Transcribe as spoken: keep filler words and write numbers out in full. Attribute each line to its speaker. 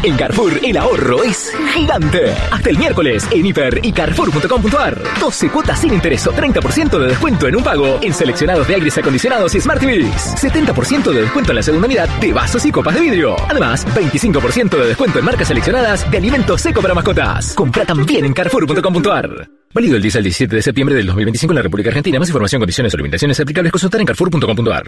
Speaker 1: En Carrefour, el ahorro es gigante. Hasta el miércoles, en hiper y carrefour punto com punto ar. doce cuotas sin interés o treinta por ciento de descuento en un pago en seleccionados de aires acondicionados y Smart T Vs. setenta por ciento de descuento en la segunda unidad de vasos y copas de vidrio. Además, veinticinco por ciento de descuento en marcas seleccionadas de alimentos seco para mascotas. Compra también en carrefour punto com punto ar. Válido el diez al diecisiete de septiembre del dos mil veinticinco en la República Argentina. Más información, condiciones o limitaciones aplicables, consultar en carrefour punto com punto ar.